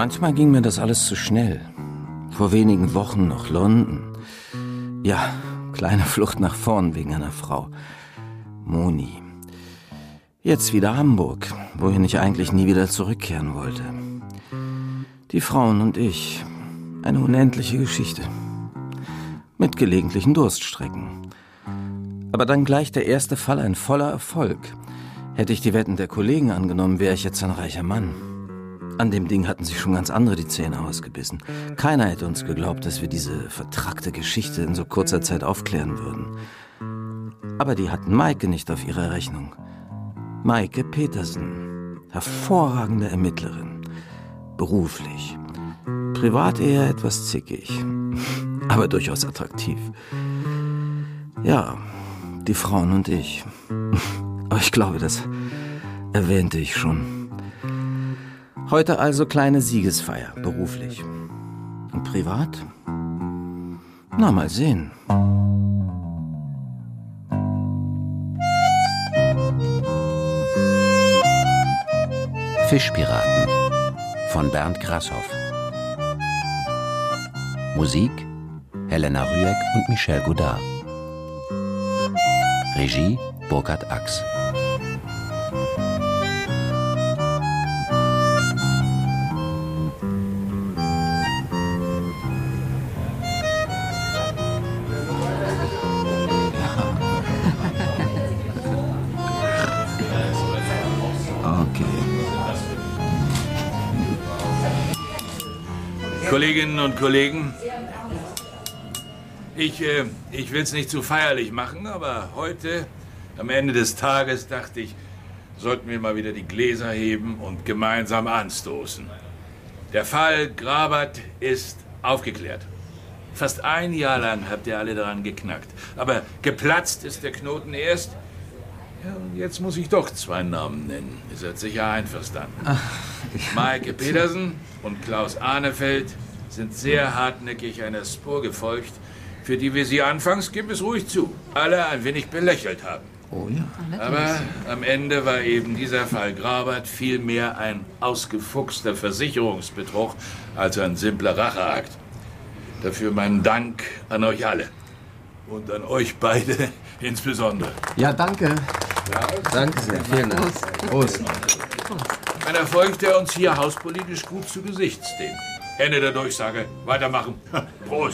Manchmal ging mir das alles zu schnell. Vor wenigen Wochen noch London. Ja, kleine Flucht nach vorn wegen einer Frau. Moni. Jetzt wieder Hamburg, wohin ich eigentlich nie wieder zurückkehren wollte. Die Frauen und ich. Eine unendliche Geschichte. Mit gelegentlichen Durststrecken. Aber dann gleich der erste Fall ein voller Erfolg. Hätte ich die Wetten der Kollegen angenommen, wäre ich jetzt ein reicher Mann. An dem Ding hatten sich schon ganz andere die Zähne ausgebissen. Keiner hätte uns geglaubt, dass wir diese vertrackte Geschichte in so kurzer Zeit aufklären würden. Aber die hatten Maike nicht auf ihrer Rechnung. Maike Petersen, hervorragende Ermittlerin. Beruflich. Privat eher etwas zickig, aber durchaus attraktiv. Ja, die Frauen und ich. Aber ich glaube, das erwähnte ich schon. Heute also kleine Siegesfeier, beruflich. Und privat? Na, mal sehen. Fischpiraten von Bernd Grashoff. Musik Helena Rüegg und Michel Godard. Regie Burkhard Ax. Kolleginnen und Kollegen, ich will es nicht zu feierlich machen, aber heute, am Ende des Tages, dachte ich, sollten wir mal wieder die Gläser heben und gemeinsam anstoßen. Der Fall Grabert ist aufgeklärt. Fast ein Jahr lang habt ihr alle daran geknackt. Aber geplatzt ist der Knoten erst. Ja, und jetzt muss ich doch 2 Namen nennen. Ihr seid sicher einverstanden. Maike Petersen und Klaus Ahnefeld sind sehr hartnäckig einer Spur gefolgt, für die wir sie anfangs, gib es ruhig zu, alle ein wenig belächelt haben. Oh ja. Aber am Ende war eben dieser Fall Grabert viel mehr ein ausgefuchster Versicherungsbetrug als ein simpler Racheakt. Dafür meinen Dank an euch alle. Und an euch beide insbesondere. Ja, danke. Danke sehr. Vielen Dank. Prost. Ein Erfolg, der uns hier hauspolitisch gut zu Gesicht steht. Ende der Durchsage. Weitermachen. Prost.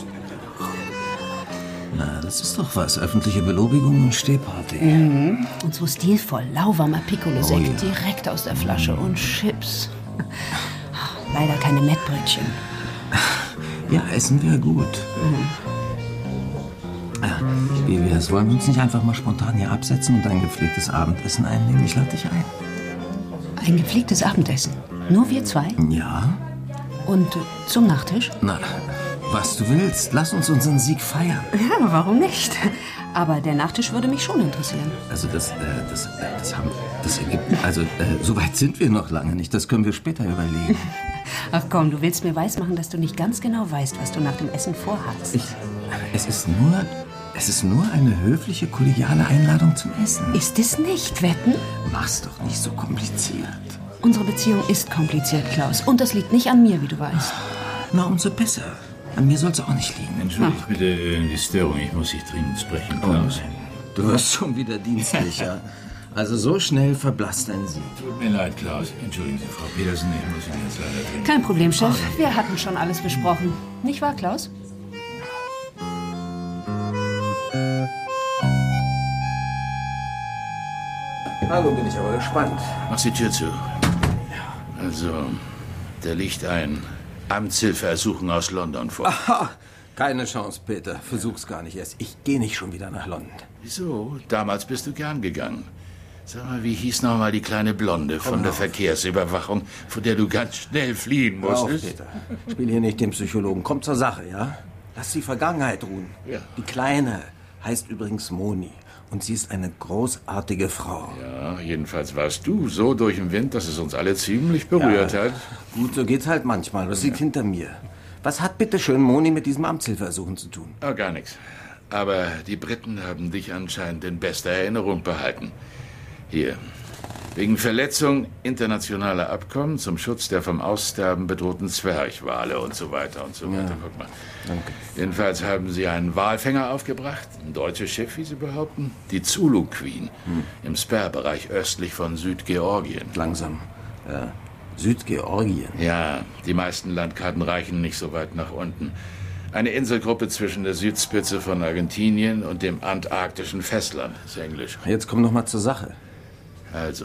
Na, das ist doch was. Öffentliche Belobigung und Stehparty. Und so stilvoll. Lauwarmer Piccolo-Sekt direkt aus der Flasche und Chips. Leider keine Mettbrötchen. Ja, essen wäre gut. Wie wär's? Wollen wir uns nicht einfach mal spontan hier absetzen und ein gepflegtes Abendessen einnehmen? Ich lade dich ein. Ein gepflegtes Abendessen? Nur wir 2? Ja? Und zum Nachtisch? Na, was du willst. Lass uns unseren Sieg feiern. Ja, warum nicht? Aber der Nachtisch würde mich schon interessieren. Also das ergibt... Also, so weit sind wir noch lange nicht. Das können wir später überlegen. Ach komm, du willst mir weismachen, dass du nicht ganz genau weißt, was du nach dem Essen vorhast. Es ist nur eine höfliche, kollegiale Einladung zum Essen. Ist es nicht, Wetten? Mach's doch nicht so kompliziert. Unsere Beziehung ist kompliziert, Klaus. Und das liegt nicht an mir, wie du weißt. Na, umso besser. An mir soll's auch nicht liegen. Entschuldigt bitte die Störung. Ich muss dich dringend sprechen, Klaus. Du wirst schon wieder dienstlicher. Also so schnell verblasst ein Sieg. Tut mir leid, Klaus. Entschuldigen Sie, Frau Petersen, ich muss Ihnen jetzt leider dringend... Kein Problem, Chef. Wir hatten schon alles besprochen. Nicht wahr, Klaus? Hallo, bin ich aber gespannt. Mach die Tür zu. Also, da liegt ein Amtshilfeersuchen aus London vor. Aha, keine Chance, Peter. Versuch's gar nicht erst. Ich gehe nicht schon wieder nach London. Wieso? Damals bist du gern gegangen. Sag mal, wie hieß noch mal die kleine Blonde von der Verkehrsüberwachung, von der du ganz schnell fliehen musstest? Peter. Spiel hier nicht den Psychologen. Komm zur Sache, ja? Lass die Vergangenheit ruhen. Ja. Die Kleine heißt übrigens Moni. Und sie ist eine großartige Frau. Ja, jedenfalls warst du so durch den Wind, dass es uns alle ziemlich berührt hat. Gut, so geht's halt manchmal. Das liegt hinter mir. Was hat bitte schön Moni mit diesem Amtshilfeersuchen zu tun? Oh, gar nichts. Aber die Briten haben dich anscheinend in bester Erinnerung behalten. Hier, Wegen Verletzung internationaler Abkommen zum Schutz der vom Aussterben bedrohten Zwerchwale und so weiter und so weiter. Ja. Guck mal. Danke. Jedenfalls haben sie einen Walfänger aufgebracht, ein deutsches Schiff, wie sie behaupten, die Zulu Queen, im Sperrbereich östlich von Südgeorgien. Langsam. Südgeorgien. Ja, die meisten Landkarten reichen nicht so weit nach unten. Eine Inselgruppe zwischen der Südspitze von Argentinien und dem antarktischen Festland, ist Englisch. Jetzt komm noch mal zur Sache. Also,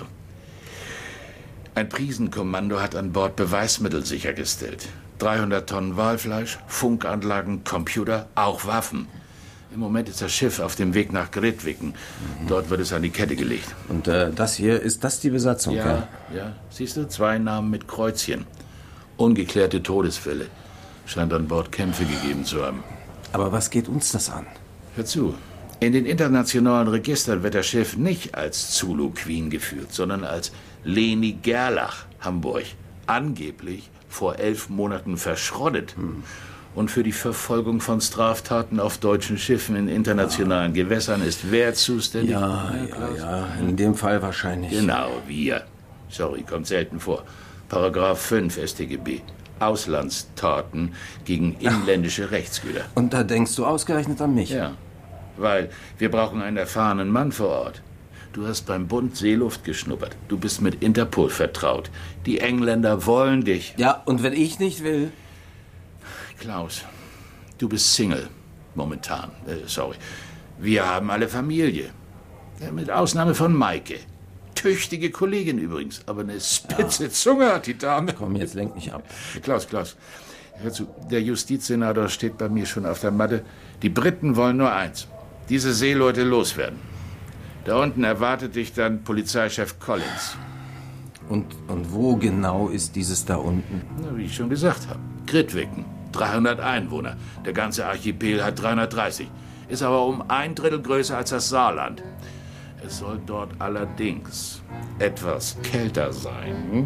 ein Prisenkommando hat an Bord Beweismittel sichergestellt. 300 Tonnen Walfleisch, Funkanlagen, Computer, auch Waffen. Im Moment ist das Schiff auf dem Weg nach Grytviken. Dort wird es an die Kette gelegt. Und das hier, ist das die Besatzung? Ja. Siehst du, 2 Namen mit Kreuzchen. Ungeklärte Todesfälle. Scheint an Bord Kämpfe gegeben zu haben. Aber was geht uns das an? Hör zu. In den internationalen Registern wird das Schiff nicht als Zulu Queen geführt, sondern als Leni Gerlach, Hamburg. Angeblich vor 11 Monaten verschrottet. Und für die Verfolgung von Straftaten auf deutschen Schiffen in internationalen Gewässern ist wer zuständig? Ja, in dem Fall wahrscheinlich. Genau, wir. Sorry, kommt selten vor. Paragraph 5 StGB. Auslandstaten gegen inländische Rechtsgüter. Und da denkst du ausgerechnet an mich? Ja, weil wir brauchen einen erfahrenen Mann vor Ort. Du hast beim Bund Seeluft geschnuppert. Du bist mit Interpol vertraut. Die Engländer wollen dich. Ja, und wenn ich nicht will? Klaus, du bist Single. Momentan. Sorry. Wir haben alle Familie. Ja, mit Ausnahme von Maike. Tüchtige Kollegin übrigens. Aber eine spitze Zunge hat die Dame. Komm, jetzt lenk mich ab. Klaus. Hör zu. Der Justizsenator steht bei mir schon auf der Matte. Die Briten wollen nur eins. Diese Seeleute loswerden. Da unten erwartet dich dann Polizeichef Collins. Und wo genau ist dieses da unten? Na, wie ich schon gesagt habe. Grytviken. 300 Einwohner. Der ganze Archipel hat 330. Ist aber um 1/3 größer als das Saarland. Es soll dort allerdings etwas kälter sein.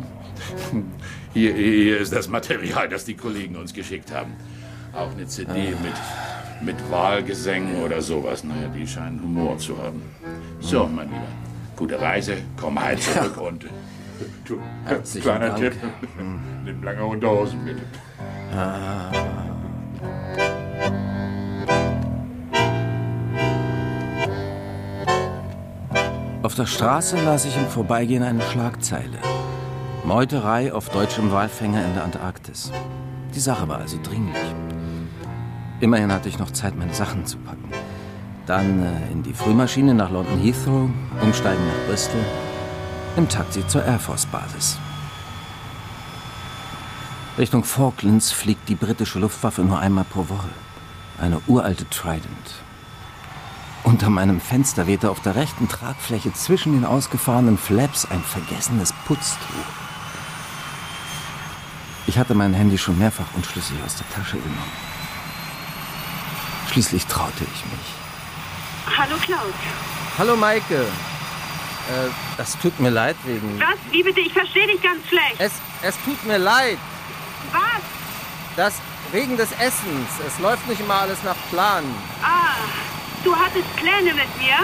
Hier ist das Material, das die Kollegen uns geschickt haben. Auch eine CD mit Wahlgesängen oder sowas. Naja, die scheinen Humor zu haben. So, mein Lieber. Gute Reise. Komm heil zurück und... Du, kleiner Dank. Tipp. Nimm lange Unterhosen, bitte. Auf der Straße las ich im Vorbeigehen eine Schlagzeile. Meuterei auf deutschem Walfänger in der Antarktis. Die Sache war also dringlich. Immerhin hatte ich noch Zeit, meine Sachen zu packen. Dann in die Frühmaschine nach London Heathrow, umsteigen nach Bristol, im Taxi zur Air Force Basis. Richtung Falklands fliegt die britische Luftwaffe nur einmal pro Woche. Eine uralte Trident. Unter meinem Fenster wehte auf der rechten Tragfläche zwischen den ausgefahrenen Flaps ein vergessenes Putztuch. Ich hatte mein Handy schon mehrfach unschlüssig aus der Tasche genommen. Schließlich traute ich mich. Hallo Klaus. Hallo Maike. Das tut mir leid wegen... Was? Wie bitte? Ich verstehe dich ganz schlecht. Es tut mir leid. Was? Wegen des Essens. Es läuft nicht immer alles nach Plan. Du hattest Pläne mit mir?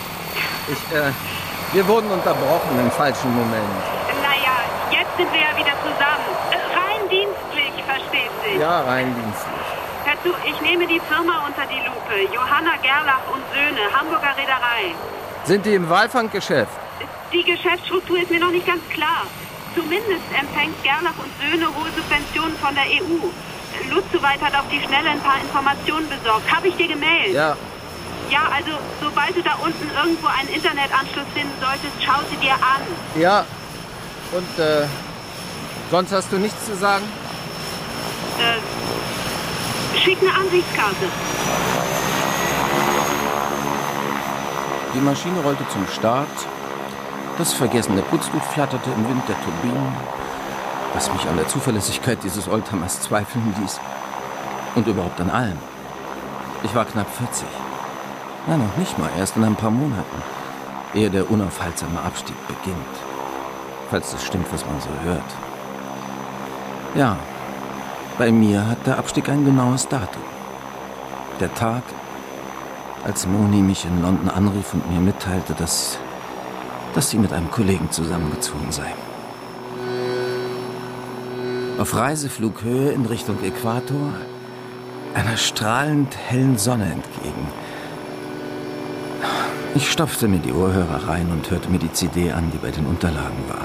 Wir wurden unterbrochen im falschen Moment. Naja, jetzt sind wir ja wieder zusammen. Rein dienstlich, versteht sich. Ja, rein dienstlich. Hör zu, ich nehme die Firma unter die Lupe. Johanna Gerlach und Söhne, Hamburger Reederei. Sind die im Walfanggeschäft? Die Geschäftsstruktur ist mir noch nicht ganz klar. Zumindest empfängt Gerlach und Söhne hohe Subventionen von der EU. Lutzoweit hat auf die Schnelle ein paar Informationen besorgt. Habe ich dir gemailt? Ja. Ja, also, sobald du da unten irgendwo einen Internetanschluss finden solltest, schau sie dir an. Ja. Und, sonst hast du nichts zu sagen? Schick eine Ansichtskarte. Die Maschine rollte zum Start. Das vergessene Putztuch flatterte im Wind der Turbinen, was mich an der Zuverlässigkeit dieses Oldtimers zweifeln ließ. Und überhaupt an allem. Ich war knapp 40. Nein, noch nicht mal, erst in ein paar Monaten, ehe der unaufhaltsame Abstieg beginnt. Falls das stimmt, was man so hört. Ja, bei mir hat der Abstieg ein genaues Datum. Der Tag, als Moni mich in London anrief und mir mitteilte, dass dass sie mit einem Kollegen zusammengezogen sei. Auf Reiseflughöhe in Richtung Äquator, einer strahlend hellen Sonne entgegen. Ich stopfte mir die Ohrhörer rein und hörte mir die CD an, die bei den Unterlagen war.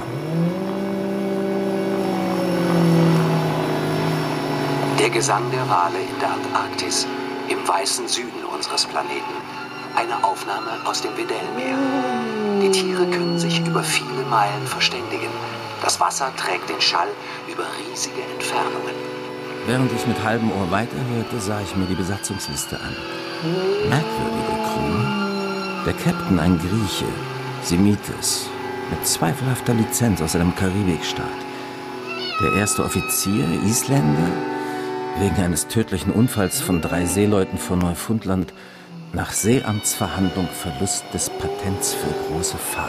Der Gesang der Wale in der Antarktis, im weißen Süden unseres Planeten. Eine Aufnahme aus dem Weddellmeer. Die Tiere können sich über viele Meilen verständigen. Das Wasser trägt den Schall über riesige Entfernungen. Während ich mit halbem Ohr weiterhörte, sah ich mir die Besatzungsliste an. Merkwürdige Crew. Der Captain ein Grieche, Semites, mit zweifelhafter Lizenz aus einem Karibikstaat. Der erste Offizier, Isländer, wegen eines tödlichen Unfalls von 3 Seeleuten von Neufundland, nach Seeamtsverhandlung Verlust des Patents für große Fahrt.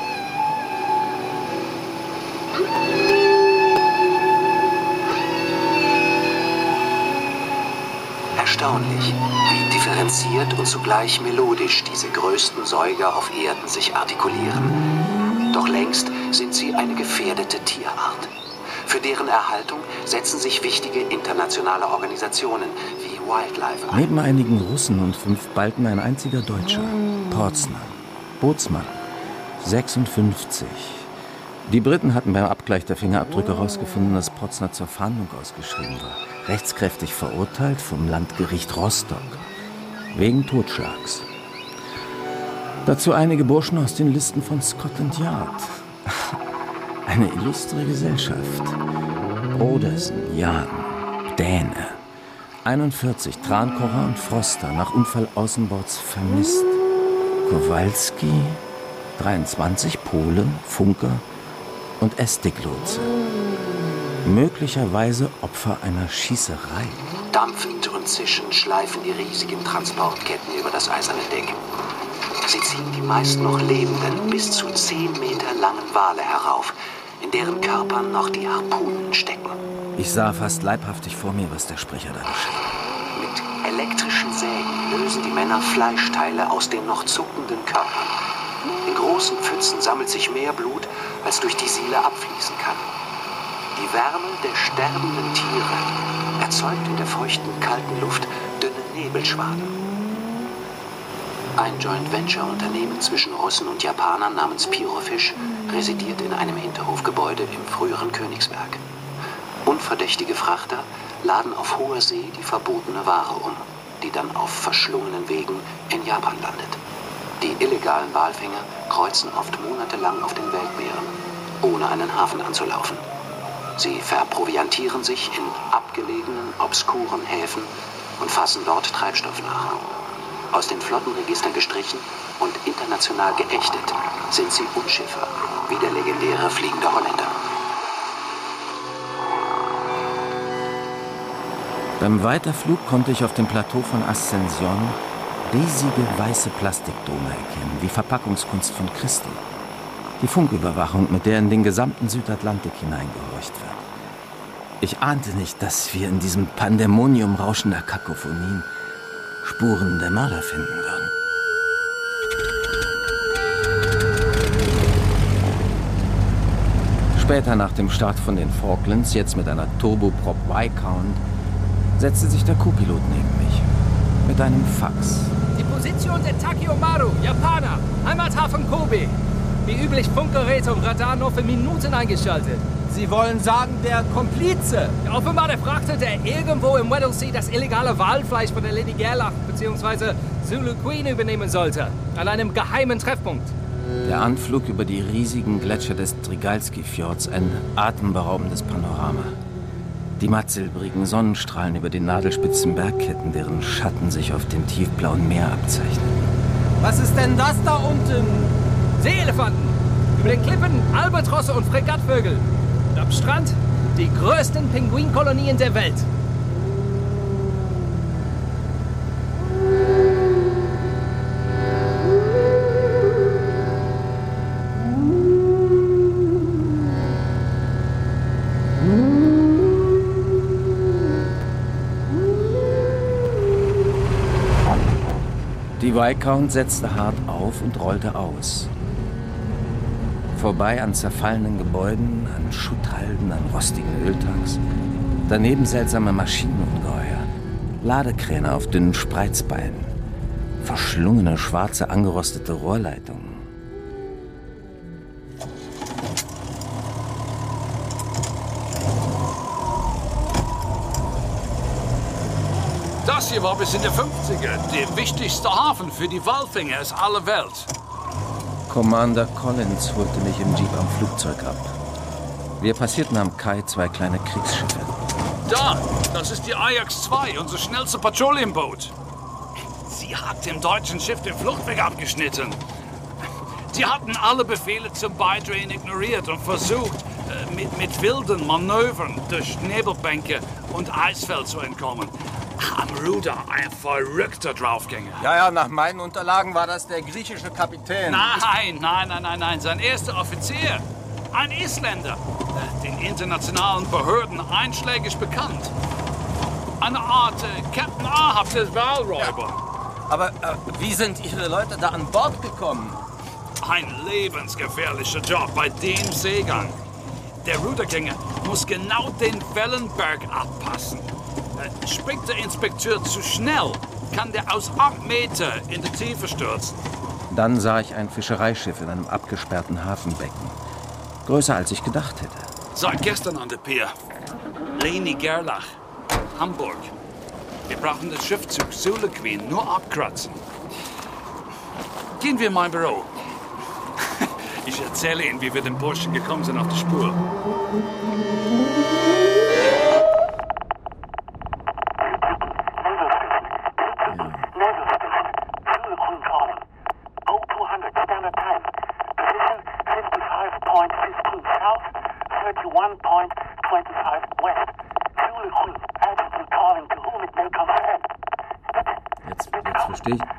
Erstaunlich, wie differenziert und zugleich melodisch diese größten Säuger auf Erden sich artikulieren. Doch längst sind sie eine gefährdete Tierart. Für deren Erhaltung setzen sich wichtige internationale Organisationen wie Wildlife ein. Neben einigen Russen und 5 Balten ein einziger Deutscher, Portsner, Bootsmann, 56. Die Briten hatten beim Abgleich der Fingerabdrücke herausgefunden, dass Portsner zur Fahndung ausgeschrieben war. Rechtskräftig verurteilt vom Landgericht Rostock. Wegen Totschlags. Dazu einige Burschen aus den Listen von Scotland Yard. Eine illustre Gesellschaft. Brodersen, Jan, Däne. 41, Trankocher und Froster, nach Unfall außenbords vermisst. Kowalski, 23, Polen, Funker und Estiglotse. Möglicherweise Opfer einer Schießerei. Dampfend und zischend schleifen die riesigen Transportketten über das eiserne Deck. Sie ziehen die meist noch lebenden, bis zu 10 Meter langen Wale herauf, in deren Körpern noch die Harpunen stecken. Ich sah fast leibhaftig vor mir, was der Sprecher da geschrieb. Mit elektrischen Sägen lösen die Männer Fleischteile aus den noch zuckenden Körpern. In großen Pfützen sammelt sich mehr Blut, als durch die Siele abfließen kann. Die Wärme der sterbenden Tiere erzeugt in der feuchten, kalten Luft dünne Nebelschwaden. Ein Joint-Venture-Unternehmen zwischen Russen und Japanern namens Pyrofish residiert in einem Hinterhofgebäude im früheren Königsberg. Unverdächtige Frachter laden auf hoher See die verbotene Ware um, die dann auf verschlungenen Wegen in Japan landet. Die illegalen Walfänger kreuzen oft monatelang auf den Weltmeeren, ohne einen Hafen anzulaufen. Sie verproviantieren sich in abgelegenen, obskuren Häfen und fassen dort Treibstoff nach. Aus den Flottenregistern gestrichen und international geächtet sind sie Unschiffer, wie der legendäre Fliegende Holländer. Beim Weiterflug konnte ich auf dem Plateau von Ascension riesige weiße Plastikdome erkennen, wie Verpackungskunst von Christi. Die Funküberwachung, mit der in den gesamten Südatlantik hineingehorcht wird. Ich ahnte nicht, dass wir in diesem Pandemonium rauschender Kakophonien Spuren der Mörder finden würden. Später nach dem Start von den Falklands, jetzt mit einer Turboprop Viscount, setzte sich der Co-Pilot neben mich. Mit einem Fax. Die Position der Takeomaru, Japaner, Heimathafen Kobe. Wie üblich Funkgeräte und Radar nur für Minuten eingeschaltet. Sie wollen sagen, der Komplize? Offenbar der Frachter, der irgendwo im Weddell Sea das illegale Walfleisch von der Lady Gerlach bzw. Zulu Queen übernehmen sollte. An einem geheimen Treffpunkt. Der Anflug über die riesigen Gletscher des Trigalski-Fjords, ein atemberaubendes Panorama. Die mattsilbrigen Sonnenstrahlen über den nadelspitzen Bergketten, deren Schatten sich auf dem tiefblauen Meer abzeichnen. Was ist denn das da unten? Seeelefanten. Über den Klippen Albatrosse und Fregattvögel. Und am Strand die größten Pinguinkolonien der Welt. Die Viscount setzte hart auf und rollte aus. Vorbei an zerfallenen Gebäuden, an Schutthalden, an rostigen Öltanks. Daneben seltsame Maschinenungeheuer. Ladekräne auf dünnen Spreizbeinen. Verschlungene, schwarze, angerostete Rohrleitungen. Das hier war bis in die 50er der wichtigste Hafen für die Walfänger aller Welt. Commander Collins holte mich im Jeep am Flugzeug ab. Wir passierten am Kai 2 kleine Kriegsschiffe. Da, das ist die Ajax 2, unser schnellste Patrouillenboot. Sie hat dem deutschen Schiff den Fluchtweg abgeschnitten. Sie hatten alle Befehle zum Beidrehen ignoriert und versucht, mit wilden Manövern durch Nebelbänke und Eisfeld zu entkommen. Am Ruder ein verrückter Draufgänger. Ja, nach meinen Unterlagen war das der griechische Kapitän. Nein, sein erster Offizier. Ein Isländer, den internationalen Behörden einschlägig bekannt. Eine Art Captain Ahab des Walräuber. Ja. Aber wie sind Ihre Leute da an Bord gekommen? Ein lebensgefährlicher Job bei dem Seegang. Der Rudergänger muss genau den Wellenberg abpassen. Springt der Inspekteur zu schnell, kann der aus 8 Meter in die Tiefe stürzen. Dann sah ich ein Fischereischiff in einem abgesperrten Hafenbecken. Größer als ich gedacht hätte. Seit gestern an der Pier. Leni Gerlach, Hamburg. Wir brauchen den Schiffzug Zulu Queen nur abkratzen. Gehen wir in mein Büro. Ich erzähle Ihnen, wie wir den Burschen gekommen sind auf die Spur. Jetzt verstehe ich.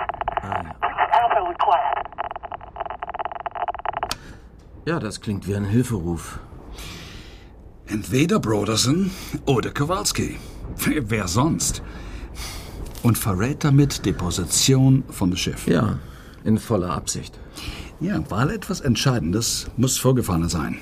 Ja, das klingt wie ein Hilferuf. Entweder Broderson oder Kowalski. Wer sonst? Und verrät damit die Position von dem Schiff. Ja, in voller Absicht. Ja, weil etwas Entscheidendes muss vorgefallen sein.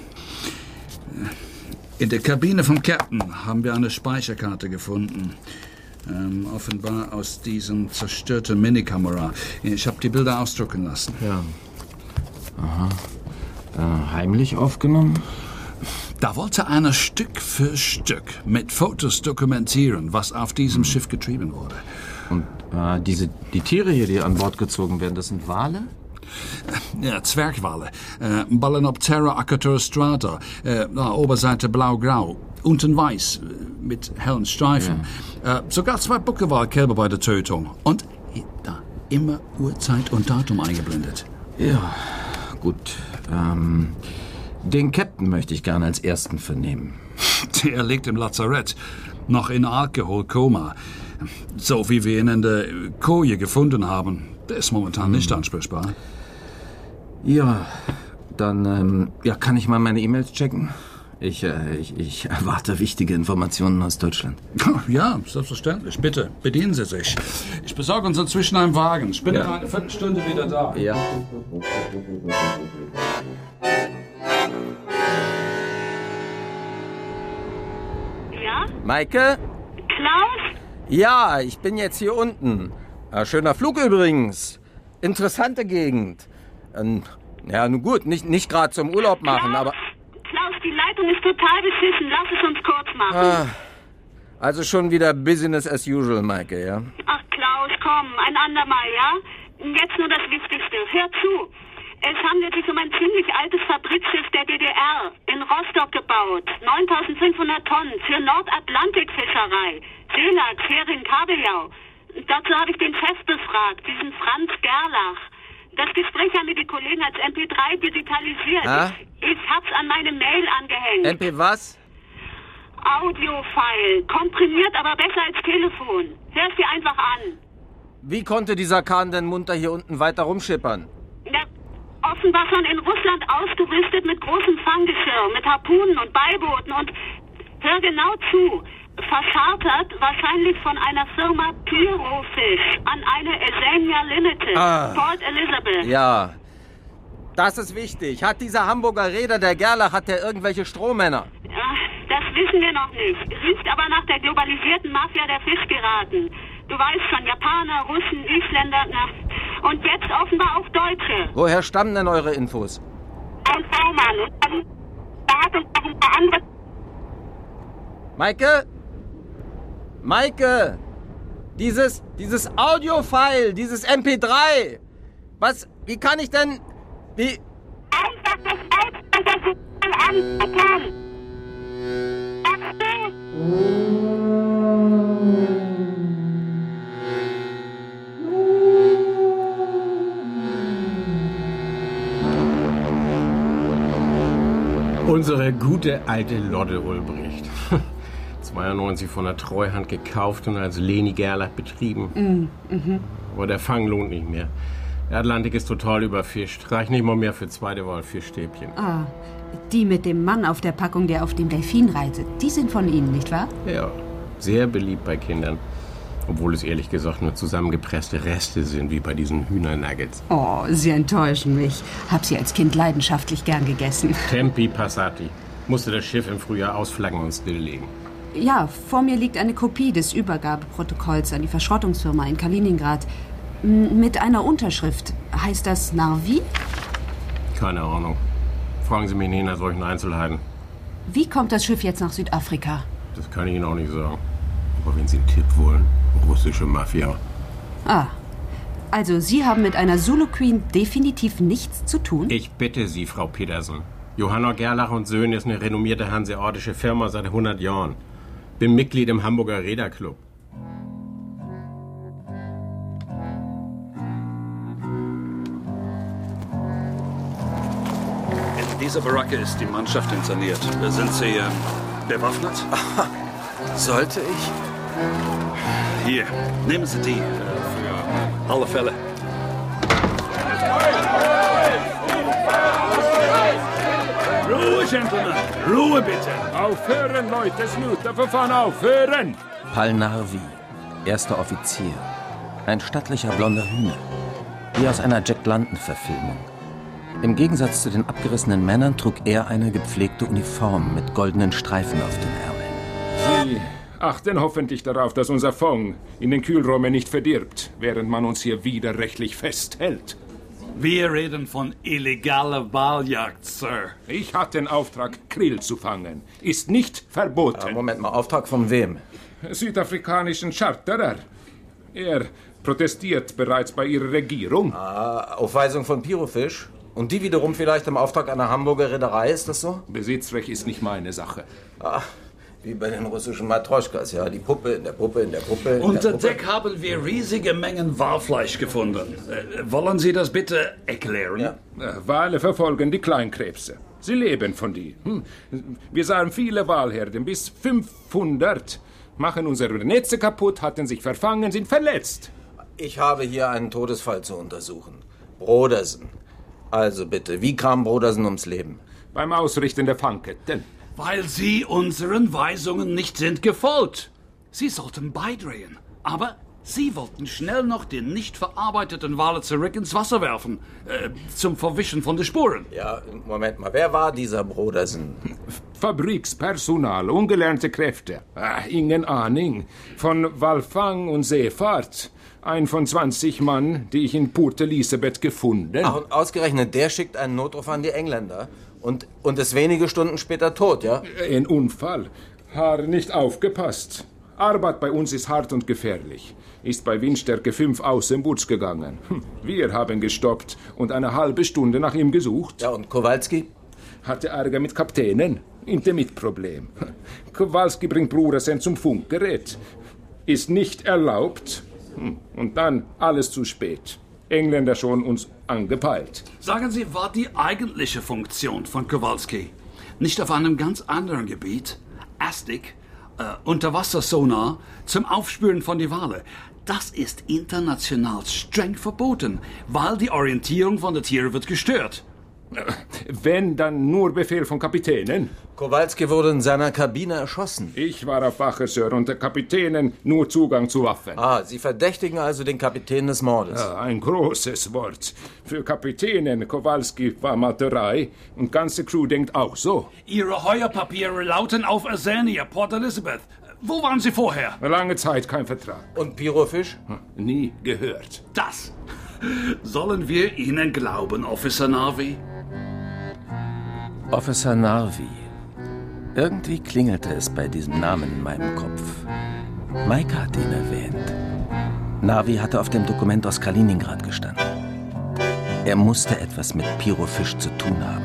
In der Kabine vom Captain haben wir eine Speicherkarte gefunden. Offenbar aus diesem zerstörten Minikamera. Ich habe die Bilder ausdrucken lassen. Ja. Aha. Heimlich aufgenommen? Da wollte einer Stück für Stück mit Fotos dokumentieren, was auf diesem Schiff getrieben wurde. Und die Tiere hier, die an Bord gezogen werden, das sind Wale? Ja, Zwergwale. Ballenoptera acatostrata. Oberseite blau-grau. Unten weiß, mit hellen Streifen. Ja. Sogar 2 Buckelwalkälber bei der Tötung. Und da immer Uhrzeit und Datum eingeblendet. Ja, gut. Den Captain möchte ich gerne als ersten vernehmen. Der liegt im Lazarett. Noch in Alkoholkoma. So wie wir ihn in der Koje gefunden haben. Der ist momentan nicht ansprechbar. Ja, dann kann ich mal meine E-Mails checken? Ich erwarte wichtige Informationen aus Deutschland. Ja, selbstverständlich. Bitte, bedienen Sie sich. Ich besorge uns inzwischen einen Wagen. Ich bin in einer Viertelstunde wieder da. Ja. Ja? Maike? Klaus? Ja, ich bin jetzt hier unten. Schöner Flug übrigens. Interessante Gegend. Ja, nun gut, nicht gerade zum Urlaub machen, aber... Klaus, die Leitung ist total beschissen. Lass es uns kurz machen. Also schon wieder Business as usual, Maike, ja? Ach, Klaus, komm, ein andermal, ja? Jetzt nur das Wichtigste. Hör zu. Es handelt sich um ein ziemlich altes Fabrikschiff der DDR, in Rostock gebaut. 9.500 Tonnen für Nordatlantikfischerei. Seelachs, Hering, Kabeljau. Dazu habe ich den Chef befragt, diesen Franz Gerlach. Das Gespräch haben mir die Kollegen als MP3 digitalisiert. Ich hab's an meine Mail angehängt. MP was? Audiofile. Komprimiert, aber besser als Telefon. Hör's dir einfach an. Wie konnte dieser Kahn denn munter hier unten weiter rumschippern? Ja, offenbar schon in Russland ausgerüstet mit großem Fanggeschirr, mit Harpunen und Beibooten und... Hör genau zu. Verschartert, wahrscheinlich von einer Firma Pyrofish an eine Esenia Limited, Port Elizabeth. Ja, Das ist wichtig. Hat dieser Hamburger Reeder, der Gerlach, hat der irgendwelche Strohmänner? Das wissen wir noch nicht. Ist aber nach der globalisierten Mafia der Fisch geraten. Du weißt schon, Japaner, Russen, Isländer, und jetzt offenbar auch Deutsche. Woher stammen denn eure Infos? Ein V-Mann und dann hat uns noch ein paar andere... Maike? Maike! Dieses Audio-File, dieses MP3! Wie kann ich denn... Einfach das Ausland an, Unsere gute alte Lotte Ulbricht. 92 von der Treuhand gekauft und als Leni Gerlach betrieben. Aber der Fang lohnt nicht mehr. Der Atlantik ist total überfischt. Reicht nicht mal mehr für zweite Wahl 4 Stäbchen. Ah, die mit dem Mann auf der Packung, der auf dem Delfin reitet, die sind von Ihnen, nicht wahr? Ja, sehr beliebt bei Kindern. Obwohl es ehrlich gesagt nur zusammengepresste Reste sind, wie bei diesen Hühnernuggets. Oh, Sie enttäuschen mich. Hab sie als Kind leidenschaftlich gern gegessen. Tempi Passati. Musste das Schiff im Frühjahr ausflaggen und stilllegen. Ja, vor mir liegt eine Kopie des Übergabeprotokolls an die Verschrottungsfirma in Kaliningrad. Mit einer Unterschrift. Heißt das Narvi? Keine Ahnung. Fragen Sie mich nicht nach solchen Einzelheiten. Wie kommt das Schiff jetzt nach Südafrika? Das kann ich Ihnen auch nicht sagen. Aber wenn Sie einen Tipp wollen, russische Mafia. Ah, also Sie haben mit einer Zulu Queen definitiv nichts zu tun? Ich bitte Sie, Frau Petersen. Johanna Gerlach und Söhne ist eine renommierte hanseatische Firma seit 100 Jahren. Bin Mitglied im Hamburger Reederclub. In dieser Baracke ist die Mannschaft interniert. Sind Sie bewaffnet? Sollte ich? Hier, nehmen Sie die für alle Fälle. Ruhe, Gentlemen! Ruhe, bitte! Aufhören, Leute! Snooterverfahren, aufhören! Pal Narvi, erster Offizier. Ein stattlicher blonder Hühner. Wie aus einer Jack London-Verfilmung. Im Gegensatz zu den abgerissenen Männern trug er eine gepflegte Uniform mit goldenen Streifen auf den Ärmeln. Sie achten hoffentlich darauf, dass unser Fond in den Kühlräumen nicht verdirbt, während man uns hier widerrechtlich festhält. Wir reden von illegaler Waljagd, Sir. Ich hatte den Auftrag, Krill zu fangen. Ist nicht verboten. Moment mal, Auftrag von wem? Südafrikanischen Charterer. Er protestiert bereits bei Ihrer Regierung. Auf Weisung von Pyrofisch? Und die wiederum vielleicht im Auftrag einer Hamburger Reederei, ist das so? Besitzrecht ist nicht meine Sache. Wie bei den russischen Matroschkas, ja. Die Puppe in der Puppe in der Puppe. Unter Deck haben wir riesige Mengen Walfleisch gefunden. Wollen Sie das bitte erklären? Ja. Wale verfolgen die Kleinkrebse. Sie leben von die. Wir sahen viele Walherden, bis 500. Machen unsere Netze kaputt, hatten sich verfangen, sind verletzt. Ich habe hier einen Todesfall zu untersuchen. Brodersen. Also bitte, wie kam Brodersen ums Leben? Beim Ausrichten der Fangketten. Weil Sie unseren Weisungen nicht sind gefolgt. Sie sollten beidrehen. Aber Sie wollten schnell noch den nicht verarbeiteten Wale zurück ins Wasser werfen. Zum Verwischen von den Spuren. Ja, Moment mal. Wer war dieser Brodersen? Fabrikspersonal, ungelernte Kräfte. Ingen Ahnung. Von Walfang und Seefahrt. Ein von 20 Mann, die ich in Port Elizabeth gefunden. Und ausgerechnet der schickt einen Notruf an die Engländer und ist wenige Stunden später tot, ja? Ein Unfall. Har nicht aufgepasst. Arbeit bei uns ist hart und gefährlich. Ist bei Windstärke 5 aus dem Boots gegangen. Wir haben gestoppt und eine halbe Stunde nach ihm gesucht. Ja, und Kowalski? Hatte Ärger mit Kaptänen. Intermitproblem. Kowalski bringt Brodersen zum Funkgerät. Ist nicht erlaubt. Und dann alles zu spät. Engländer schon uns angepeilt. Sagen Sie, war die eigentliche Funktion von Kowalski nicht auf einem ganz anderen Gebiet? ASTIC, Unterwassersonar, zum Aufspüren von die Wale. Das ist international streng verboten, weil die Orientierung von den Tieren wird gestört. Wenn, dann nur Befehl von Kapitänen. Kowalski wurde in seiner Kabine erschossen. Ich war auf Wache, Sir, und der Kapitänen nur Zugang zu Waffen. Ah, Sie verdächtigen also den Kapitän des Mordes. Ja, ein großes Wort. Für Kapitänen Kowalski war Materei und ganze Crew denkt auch so. Ihre Heuerpapiere lauten auf Azania, Port Elizabeth. Wo waren Sie vorher? Lange Zeit kein Vertrag. Und Pyrofisch? Nie gehört. Das. Sollen wir Ihnen glauben, Officer Narvi? Officer Narvi. Irgendwie klingelte es bei diesem Namen in meinem Kopf. Maike hat ihn erwähnt. Narvi hatte auf dem Dokument aus Kaliningrad gestanden. Er musste etwas mit Pyrofisch zu tun haben.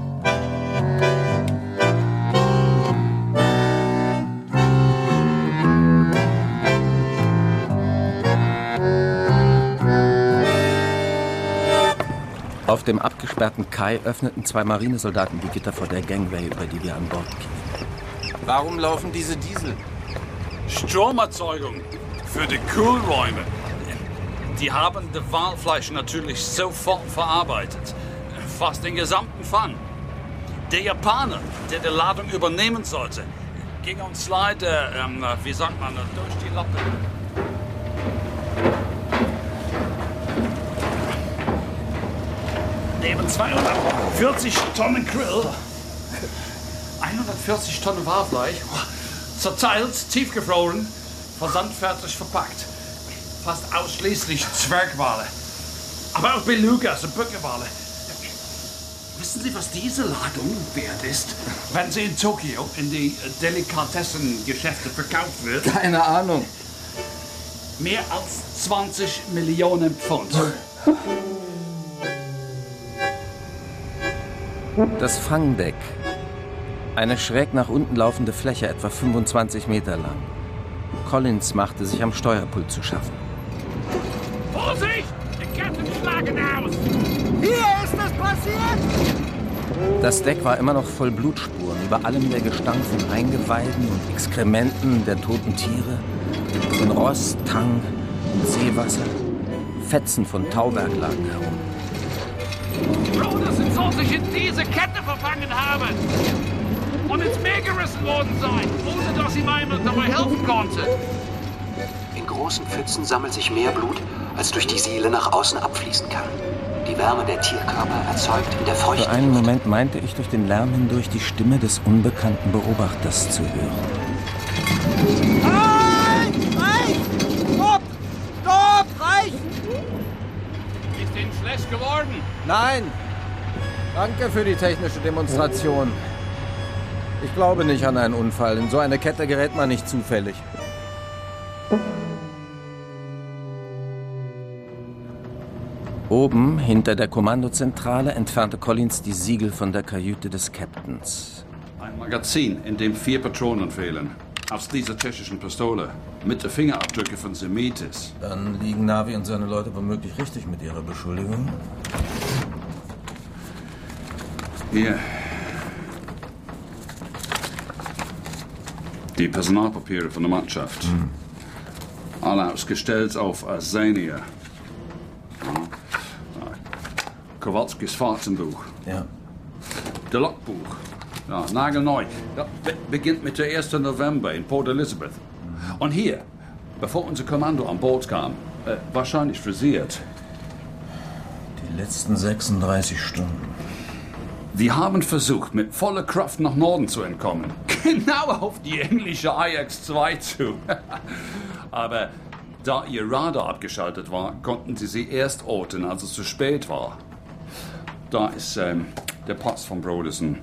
Auf dem abgesperrten Kai öffneten 2 Marinesoldaten die Gitter vor der Gangway, über die wir an Bord gingen. Warum laufen diese Diesel? Stromerzeugung für die Kühlräume. Die haben das Walfleisch natürlich sofort verarbeitet. Fast den gesamten Fang. Der Japaner, der die Ladung übernehmen sollte, ging uns leider, wie sagt man, durch die Lappe. Neben 240 Tonnen Krill, 140 Tonnen Walfleisch, zerteilt, tiefgefroren, versandfertig verpackt. Fast ausschließlich Zwergwale, aber auch Belugas und Bückewale. Wissen Sie, was diese Ladung wert ist, wenn sie in Tokio in die Delikatessengeschäfte verkauft wird? Keine Ahnung. Mehr als 20 Millionen Pfund. Das Fangdeck. Eine schräg nach unten laufende Fläche, etwa 25 Meter lang. Collins machte sich am Steuerpult zu schaffen. Vorsicht! Die Ketten schlagen aus! Hier ist es passiert! Das Deck war immer noch voll Blutspuren. Über allem der Gestank von Eingeweiden und Exkrementen der toten Tiere. Von Rost, Tang und Seewasser. Fetzen von Tauwerk lagen herum. Broderson soll sich in diese Kette verfangen haben und ins Meer gerissen worden sein, ohne dass ihm jemand dabei helfen konnte. In großen Pfützen sammelt sich mehr Blut, als durch die Seele nach außen abfließen kann. Die Wärme der Tierkörper erzeugt in der Feuchte. Für einen Moment meinte ich, durch den Lärm hindurch die Stimme des unbekannten Beobachters zu hören. Halt! Reicht! Stopp! Stopp! Reicht! Ist Ihnen schlecht geworden? Nein! Danke für die technische Demonstration. Ich glaube nicht an einen Unfall. In so eine Kette gerät man nicht zufällig. Oben, hinter der Kommandozentrale, entfernte Collins die Siegel von der Kajüte des Captains. Ein Magazin, in dem 4 Patronen fehlen. Aus dieser tschechischen Pistole. Mit den Fingerabdrücken von Semitis. Dann liegen Narvi und seine Leute womöglich richtig mit ihrer Beschuldigung. Hier. Die Personalpapiere von der Mannschaft. Alle ausgestellt auf Azania. Kowalskis Fahrtenbuch. Ja. Der Logbuch. Ja, nagelneu. Das beginnt mit der 1. November in Port Elizabeth. Und hier, bevor unser Kommando an Bord kam, wahrscheinlich frisiert. Die letzten 36 Stunden. Wir haben versucht, mit voller Kraft nach Norden zu entkommen. Genau auf die englische Ajax 2 zu. Aber da ihr Radar abgeschaltet war, konnten sie erst orten, als es zu spät war. Da ist der Pass von Broderson.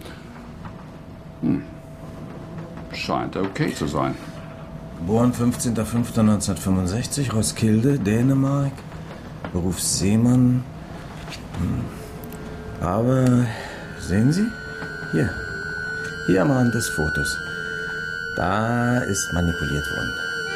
Scheint okay zu sein. Geboren 15.05.1965, Roskilde, Dänemark. Beruf Seemann. Aber sehen Sie? Hier am Rand des Fotos. Da ist manipuliert worden.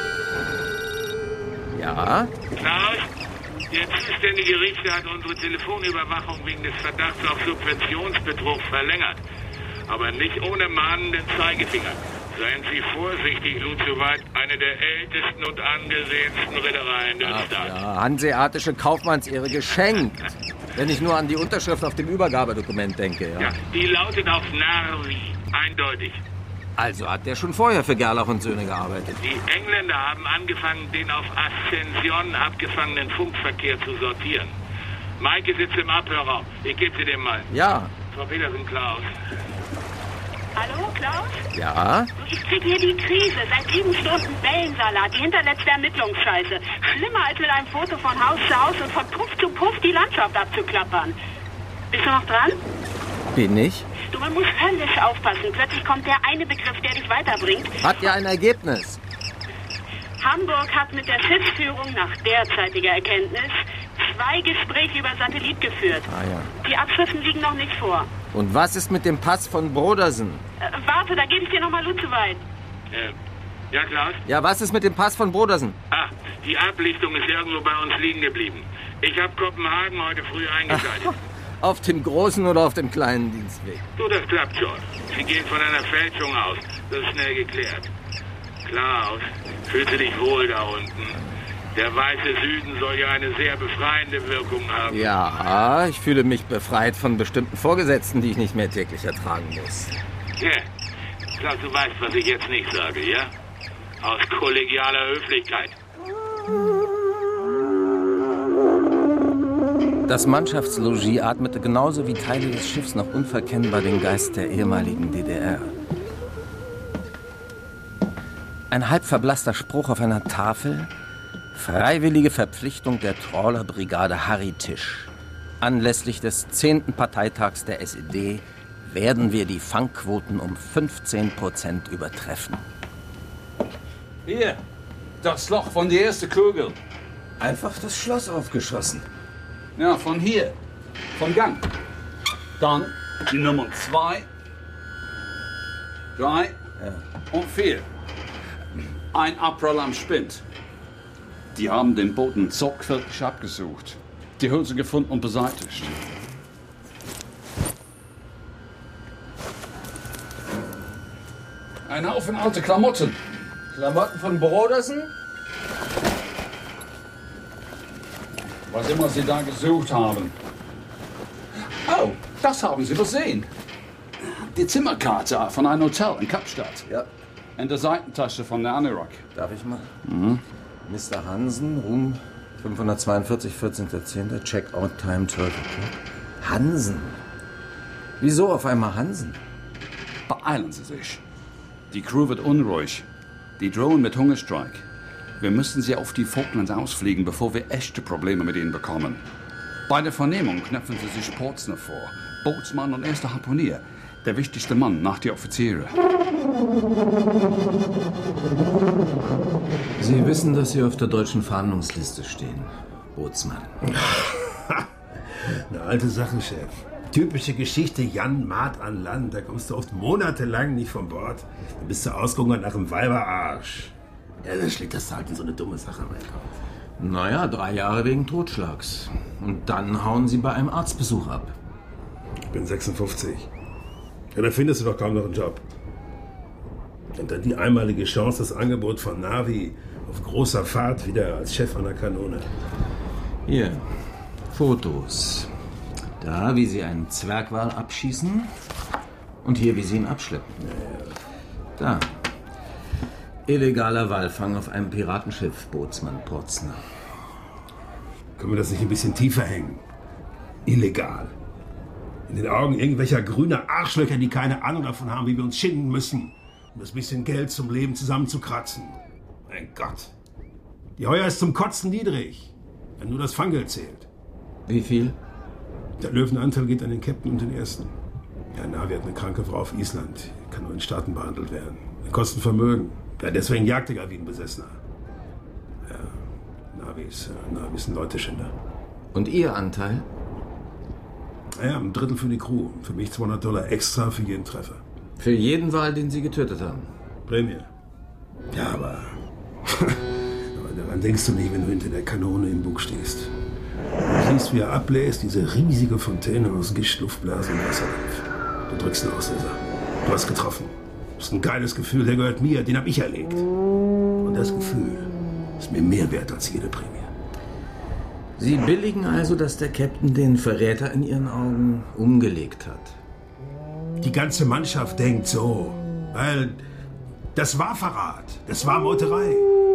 Ja? Klaus, der zuständige Richter hat unsere Telefonüberwachung wegen des Verdachts auf Subventionsbetrug verlängert. Aber nicht ohne mahnenden Zeigefinger. Seien Sie vorsichtig, Luzowat, eine der ältesten und angesehensten Reedereien der Stadt. Ja, hanseatische Kaufmannsehre geschenkt. Wenn ich nur an die Unterschrift auf dem Übergabedokument denke, ja. Ja, die lautet auf Narvi. Eindeutig. Also hat der schon vorher für Gerlach und Söhne gearbeitet. Die Engländer haben angefangen, den auf Ascension abgefangenen Funkverkehr zu sortieren. Maike sitzt im Abhörraum. Ich gebe sie dem mal. Ja. Frau Petersen, Klaus. Hallo, Klaus? Ja? Ich krieg hier die Krise. Seit 7 Stunden Wellensalat. Die hinterletzte Ermittlungsscheiße. Schlimmer als mit einem Foto von Haus zu Haus und von Puff zu Puff die Landschaft abzuklappern. Bist du noch dran? Bin ich? Du, man muss höllisch aufpassen. Plötzlich kommt der eine Begriff, der dich weiterbringt. Hat ja ein Ergebnis. Hamburg hat mit der Schiffsführung nach derzeitiger Erkenntnis 2 Gespräche über Satellit geführt. Ah ja. Die Abschriften liegen noch nicht vor. Und was ist mit dem Pass von Brodersen? Warte, da gebe ich dir nochmal zu weit. Ja, Klaus? Ja, was ist mit dem Pass von Brodersen? Ach, die Ablichtung ist irgendwo bei uns liegen geblieben. Ich habe Kopenhagen heute früh eingeschaltet. Auf dem großen oder auf dem kleinen Dienstweg? Du, das klappt schon. Sie gehen von einer Fälschung aus. Das ist schnell geklärt. Klaus, fühlst du dich wohl da unten? Der weiße Süden soll ja eine sehr befreiende Wirkung haben. Ja, ich fühle mich befreit von bestimmten Vorgesetzten, die ich nicht mehr täglich ertragen muss. Ja, Klaus, du weißt, was ich jetzt nicht sage, ja? Aus kollegialer Höflichkeit. Das Mannschaftslogis atmete genauso wie Teile des Schiffs noch unverkennbar den Geist der ehemaligen DDR. Ein halb verblasster Spruch auf einer Tafel: Freiwillige Verpflichtung der Trawlerbrigade Harry Tisch. Anlässlich des 10. Parteitags der SED werden wir die Fangquoten um 15% übertreffen. Hier, das Loch von der ersten Kugel. Einfach das Schloss aufgeschossen. Ja, von hier. Vom Gang. Dann die Nummer 2, 3 und 4. Ein Abprall am Spind. Die haben den Boden sorgfältig abgesucht. Die Hülse gefunden und beseitigt. Ein Haufen alte Klamotten. Klamotten von Brodersen? Was immer Sie da gesucht haben. Oh, das haben Sie übersehen. Die Zimmerkarte von einem Hotel in Kapstadt. Ja. In der Seitentasche von der Anorak. Darf ich mal? Mr. Hansen, Room 542, 14.10., Check-out Time 12 o'clock. Hansen? Wieso auf einmal Hansen? Beeilen Sie sich. Die Crew wird unruhig. Die drohen mit Hungerstreik. Wir müssen sie auf die Falklands ausfliegen, bevor wir echte Probleme mit ihnen bekommen. Bei der Vernehmung knöpfen sie sich Portsner vor. Bootsmann und erster Harpunier. Der wichtigste Mann nach die Offiziere. Sie wissen, dass Sie auf der deutschen Fahndungsliste stehen, Bootsmann. Eine alte Sache, Chef. Typische Geschichte, Jan Maat an Land. Da kommst du oft monatelang nicht von Bord. Dann bist du ausgehungert nach dem Weiberarsch. Ja, dann schlägt das halt in so eine dumme Sache rein. Naja, 3 Jahre wegen Totschlags. Und dann hauen Sie bei einem Arztbesuch ab. Ich bin 56. Ja, da findest du doch kaum noch einen Job. Und dann die einmalige Chance, das Angebot von Navi auf großer Fahrt wieder als Chef einer Kanone. Hier, Fotos. Da, wie Sie einen Zwergwal abschießen. Und hier, wie Sie ihn abschleppen. Da. Illegaler Walfang auf einem Piratenschiff, Bootsmann Portsner. Können wir das nicht ein bisschen tiefer hängen? Illegal. In den Augen irgendwelcher grüner Arschlöcher, die keine Ahnung davon haben, wie wir uns schinden müssen, um das bisschen Geld zum Leben zusammenzukratzen. Mein Gott. Die Heuer ist zum Kotzen niedrig, wenn nur das Fanggeld zählt. Wie viel? Der Löwenanteil geht an den Captain und den Ersten. Ja, Navi hat eine kranke Frau auf Island. Kann nur in Staaten behandelt werden. Die kosten Vermögen. Ja, deswegen jagt er wie ein Besessener. Ja, Navi ist ein Leuteschinder. Und Ihr Anteil? Ja, ein Drittel für die Crew. Für mich $200 extra für jeden Treffer. Für jeden Wal, den Sie getötet haben? Prämie. Ja, aber daran denkst du nicht, wenn du hinter der Kanone im Bug stehst. Du siehst, wie er abbläst, diese riesige Fontäne aus Gischt, Luftblasen und Wasserdampf. Du drückst einen Auslöser. Du hast getroffen. Das ist ein geiles Gefühl, der gehört mir, den hab ich erlegt. Und das Gefühl ist mir mehr wert als jede Prämie. Sie billigen also, dass der Captain den Verräter in Ihren Augen umgelegt hat. Die ganze Mannschaft denkt so, weil das war Verrat, das war Meuterei.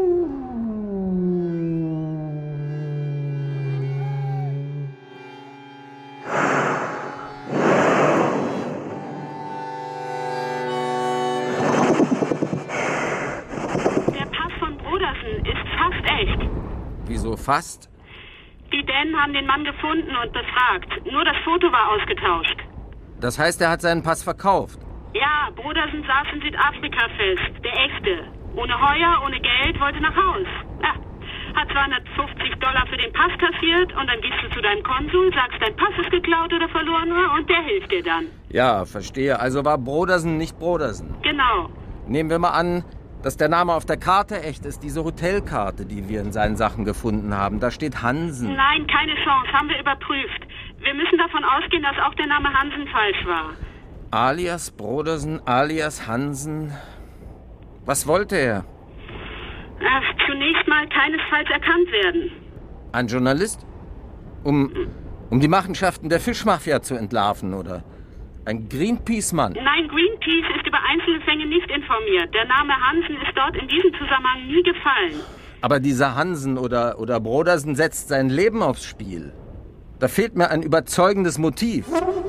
Der Pass von Brodersen ist fast echt. Wieso fast? Die Dänen haben den Mann gefunden und befragt. Nur das Foto war ausgetauscht. Das heißt, er hat seinen Pass verkauft? Ja, Brodersen saß in Südafrika fest. Der echte. Ohne Heuer, ohne Geld, wollte nach Haus. Ja, hat $250 für den Pass kassiert und dann gehst du zu deinem Konsul, sagst, dein Pass ist geklaut oder verloren und der hilft dir dann. Ja, verstehe. Also war Brodersen nicht Brodersen. Genau. Nehmen wir mal an, dass der Name auf der Karte echt ist, diese Hotelkarte, die wir in seinen Sachen gefunden haben. Da steht Hansen. Nein, keine Chance, haben wir überprüft. Wir müssen davon ausgehen, dass auch der Name Hansen falsch war. Alias Brodersen, alias Hansen. Was wollte er? Zunächst mal keinesfalls erkannt werden. Ein Journalist? Um die Machenschaften der Fischmafia zu entlarven, oder? Ein Greenpeace-Mann? Nein, Greenpeace ist über einzelne Fänge nicht informiert. Der Name Hansen ist dort in diesem Zusammenhang nie gefallen. Aber dieser Hansen oder Brodersen setzt sein Leben aufs Spiel. Da fehlt mir ein überzeugendes Motiv.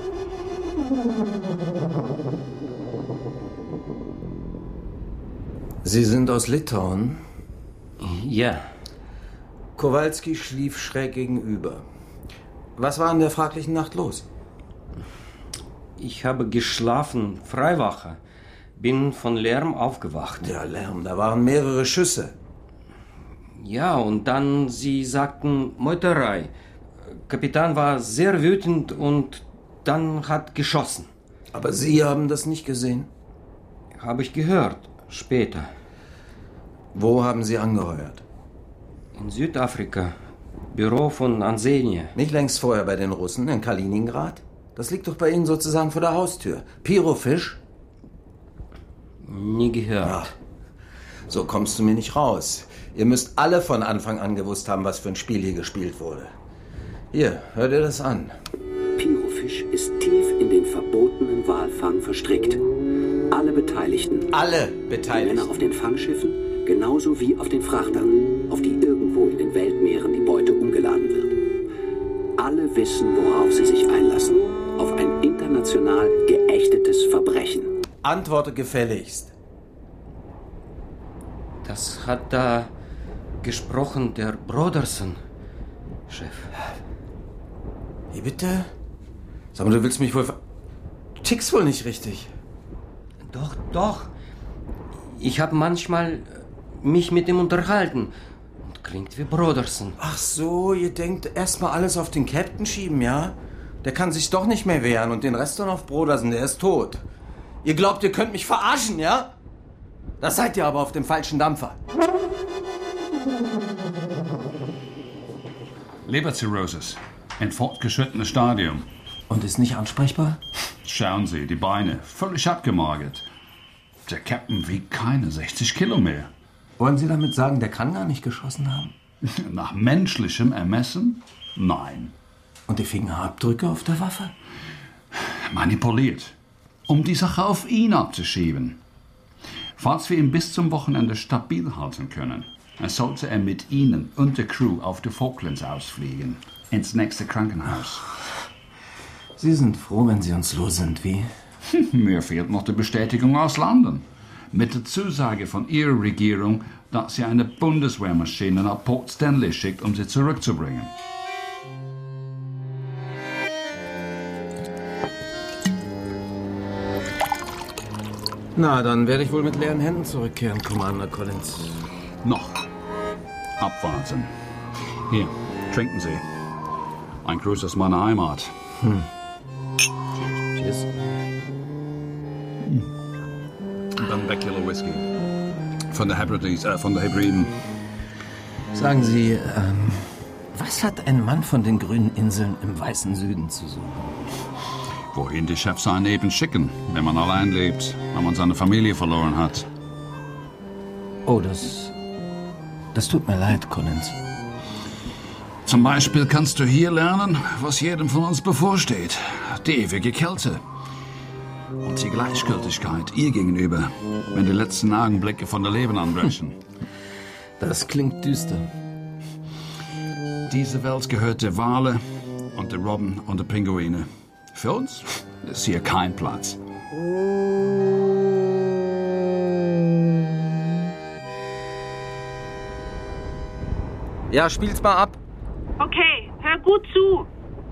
Sie sind aus Litauen? Ja. Kowalski schlief schräg gegenüber. Was war in der fraglichen Nacht los? Ich habe geschlafen, Freiwache. Bin von Lärm aufgewacht. Ja, Lärm, da waren mehrere Schüsse. Ja, und dann, Sie sagten Meuterei. Kapitän war sehr wütend und dann hat geschossen. Aber Sie haben das nicht gesehen? Habe ich gehört, später. Wo haben Sie angeheuert? In Südafrika. Büro von Ansenia. Nicht längst vorher bei den Russen in Kaliningrad? Das liegt doch bei Ihnen sozusagen vor der Haustür. Pyrofisch? Nie gehört. Ach, so kommst du mir nicht raus. Ihr müsst alle von Anfang an gewusst haben, was für ein Spiel hier gespielt wurde. Hier, hör dir das an. Pyrofisch ist tief in den verbotenen Walfang verstrickt. Alle Beteiligten. Die Männer auf den Fangschiffen, genauso wie auf den Frachtern, auf die irgendwo in den Weltmeeren die Beute umgeladen wird. Alle wissen, worauf sie sich einlassen. Auf ein international geächtetes Verbrechen. Antworte gefälligst. Das hat da gesprochen, der Brodersen, Chef. Wie bitte? Sag mal, du willst mich wohl... Du tickst wohl nicht richtig. Doch. Ich habe manchmal mich mit ihm unterhalten. Und klingt wie Brodersen. Ach so, ihr denkt erstmal alles auf den Captain schieben, ja? Der kann sich doch nicht mehr wehren und den Rest dann auf Brodersen, der ist tot. Ihr glaubt, ihr könnt mich verarschen, ja? Das seid ihr aber auf dem falschen Dampfer. Leberzirrhosis. Ein fortgeschrittenes Stadium. Und ist nicht ansprechbar? Schauen Sie, die Beine völlig abgemagert. Der Captain wiegt keine 60 Kilo mehr. Wollen Sie damit sagen, der kann gar nicht geschossen haben? Nach menschlichem Ermessen? Nein. Und die Fingerabdrücke auf der Waffe? Manipuliert, um die Sache auf ihn abzuschieben. Falls wir ihn bis zum Wochenende stabil halten können, dann sollte er mit Ihnen und der Crew auf die Falklands ausfliegen. Ins nächste Krankenhaus. Sie sind froh, wenn Sie uns los sind, wie? Mir fehlt noch die Bestätigung aus London. Mit der Zusage von Ihrer Regierung, dass sie eine Bundeswehrmaschine nach Port Stanley schickt, um sie zurückzubringen. Na, dann werde ich wohl mit leeren Händen zurückkehren, Commander Collins. Noch. Abwarten. Hier, trinken Sie. Ein Gruß aus meiner Heimat. Cheers. Dunbeckula Whisky. Von der Hebriden. Sagen Sie, was hat ein Mann von den grünen Inseln im weißen Süden zu suchen? Wohin die Chefs einen eben schicken, wenn man allein lebt, wenn man seine Familie verloren hat. Oh, das tut mir leid, Collins. Zum Beispiel kannst du hier lernen, was jedem von uns bevorsteht. Die ewige Kälte. Und die Gleichgültigkeit ihr gegenüber, wenn die letzten Augenblicke von der Leben anbrechen. Das klingt düster. Diese Welt gehört der Wale und der Robben und der Pinguine. Für uns ist hier kein Platz. Ja, spiel's mal ab. Okay, hör gut zu.